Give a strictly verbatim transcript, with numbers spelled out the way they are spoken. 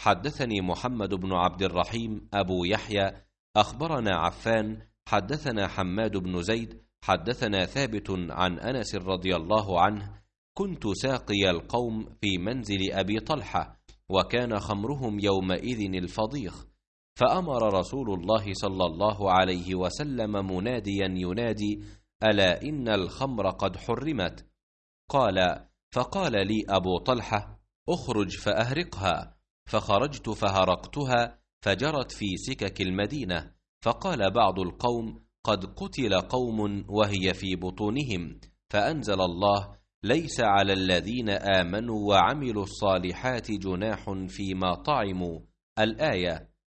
حدثني محمد بن عبد الرحيم أبو يحيى أخبرنا عفان حدثنا حماد بن زيد حدثنا ثابت عن أنس رضي الله عنه: كنت ساقي القوم في منزل أبي طلحة، وكان خمرهم يومئذ الفضيخ، فأمر رسول الله صلى الله عليه وسلم مناديا ينادي: ألا إن الخمر قد حرمت. قال: فقال لي أبو طلحة: أخرج فأهرقها. فخرجت فهرقتها فجرت في سكك المدينة، فقال بعض القوم: قد قتل قوم وهي في بطونهم، فأنزل الله: ليس على الذين آمنوا وعملوا الصالحات جناح فيما طعموا، الآية.